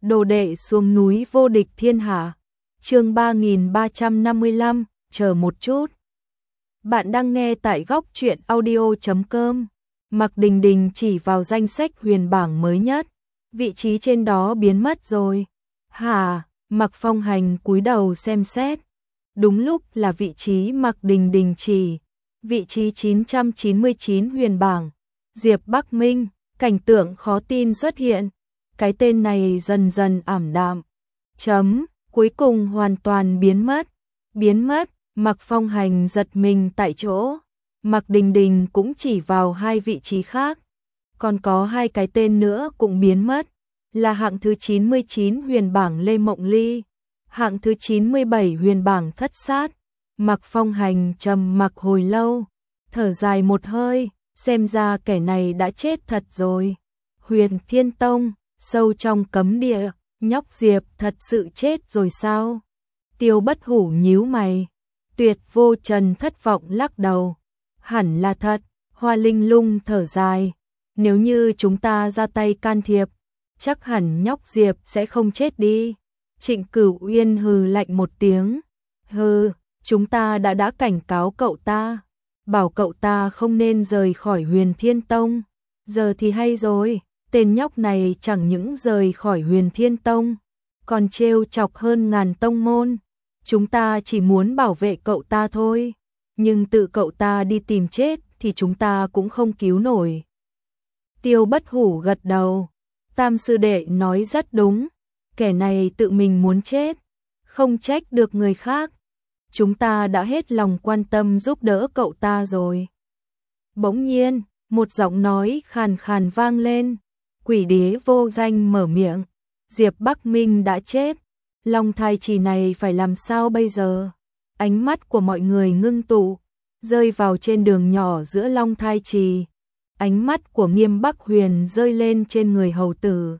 Đồ đệ xuống núi vô địch thiên hạ. Chương 3355, chờ một chút. Bạn đang nghe tại góc truyện audio.com. Mạc Đình Đình chỉ vào danh sách huyền bảng mới nhất, vị trí trên đó biến mất rồi. Hả? Mạc Phong Hành cúi đầu xem xét. Đúng lúc là vị trí Mạc Đình Đình chỉ, vị trí 999 huyền bảng. Diệp Bắc Minh, cảnh tượng khó tin xuất hiện. Cái tên này dần dần ảm đạm. Cuối cùng hoàn toàn biến mất. Mạc Phong Hành giật mình tại chỗ. Mạc Đình Đình cũng chỉ vào hai vị trí khác. Còn có hai cái tên nữa cũng biến mất. Là hạng thứ 99 huyền bảng Lê Mộng Ly, hạng thứ 97 huyền bảng Thất Sát. Mạc Phong Hành trầm mặc hồi lâu, thở dài một hơi, xem ra kẻ này đã chết thật rồi. Huyền Thiên Tông, sâu trong cấm địa, nhóc Diệp thật sự chết rồi sao? Tiêu Bất Hủ nhíu mày. Tuyệt Vô Trần thất vọng lắc đầu. Hẳn là thật. Hoa Linh Lung thở dài. Nếu như chúng ta ra tay can thiệp, chắc hẳn nhóc Diệp sẽ không chết đi. Trịnh Cửu Uyên hừ lạnh một tiếng. Hừ, chúng ta đã cảnh cáo cậu ta, bảo cậu ta không nên rời khỏi Huyền Thiên Tông. Giờ thì hay rồi, tên nhóc này chẳng những rời khỏi Huyền Thiên Tông, còn trêu chọc hơn ngàn tông môn. Chúng ta chỉ muốn bảo vệ cậu ta thôi, nhưng tự cậu ta đi tìm chết thì chúng ta cũng không cứu nổi. Tiêu Bất Hủ gật đầu. Tam sư đệ nói rất đúng, kẻ này tự mình muốn chết, không trách được người khác. Chúng ta đã hết lòng quan tâm giúp đỡ cậu ta rồi. Bỗng nhiên, một giọng nói khàn khàn vang lên. Quỷ đế vô danh mở miệng. Diệp Bắc Minh đã chết. Long thai trì này phải làm sao bây giờ? Ánh mắt của mọi người ngưng tụ, rơi vào trên đường nhỏ giữa Long thai trì. Ánh mắt của Nghiêm Bắc Huyền rơi lên trên người hầu tử.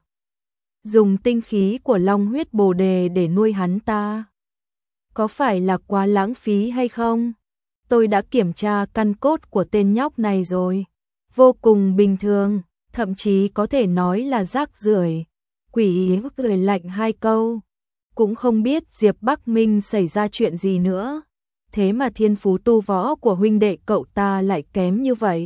Dùng tinh khí của Long huyết bồ đề để nuôi hắn ta, có phải là quá lãng phí hay không? Tôi đã kiểm tra căn cốt của tên nhóc này rồi, vô cùng bình thường, thậm chí có thể nói là rác rưởi. Quỷ cười lạnh hai câu, cũng không biết Diệp Bắc Minh xảy ra chuyện gì nữa, thế mà thiên phú tu võ của huynh đệ cậu ta lại kém như vậy.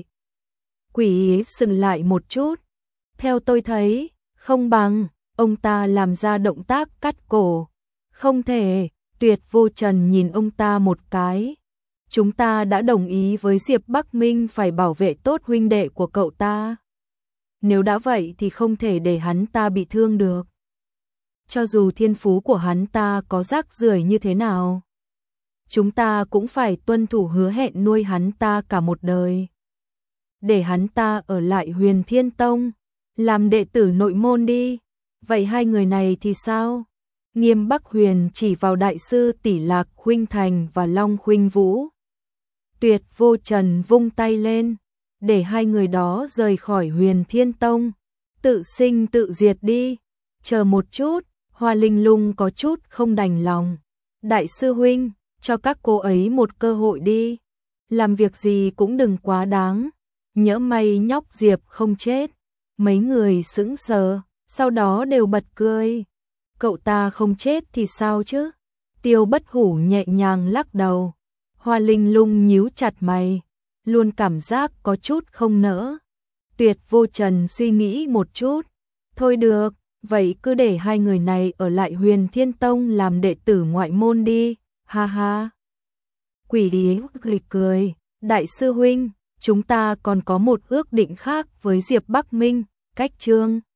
Quỷ sừng lại một chút. Theo tôi thấy, không bằng ông ta làm ra động tác cắt cổ. Không thể. Tuyệt Vô Trần nhìn ông ta một cái. Chúng ta đã đồng ý với Diệp Bắc Minh phải bảo vệ tốt huynh đệ của cậu ta. Nếu đã vậy thì không thể để hắn ta bị thương được. Cho dù thiên phú của hắn ta có rác rưởi như thế nào, chúng ta cũng phải tuân thủ hứa hẹn nuôi hắn ta cả một đời. Để hắn ta ở lại Huyền Thiên Tông, làm đệ tử nội môn đi. Vậy hai người này thì sao? Nghiêm Bắc Huyền chỉ vào đại sư Tỷ Lạc Khuynh Thành và Long Khuynh Vũ. Tuyệt Vô Trần vung tay lên, để hai người đó rời khỏi Huyền Thiên Tông, tự sinh tự diệt đi. Chờ một chút, Hoa Linh Lung có chút không đành lòng. Đại sư huynh, cho các cô ấy một cơ hội đi. Làm việc gì cũng đừng quá đáng. Nhỡ may nhóc Diệp không chết. Mấy người sững sờ, sau đó đều bật cười. Cậu ta không chết thì sao chứ? Tiêu Bất Hủ nhẹ nhàng lắc đầu. Hoa Linh Lung nhíu chặt mày, luôn cảm giác có chút không nỡ. Tuyệt Vô Trần suy nghĩ một chút. Thôi được, vậy cứ để hai người này ở lại Huyền Thiên Tông làm đệ tử ngoại môn đi. Ha ha. Quỷ đế cười. Đại sư huynh, chúng ta còn có một ước định khác với Diệp Bắc Minh. Cách chương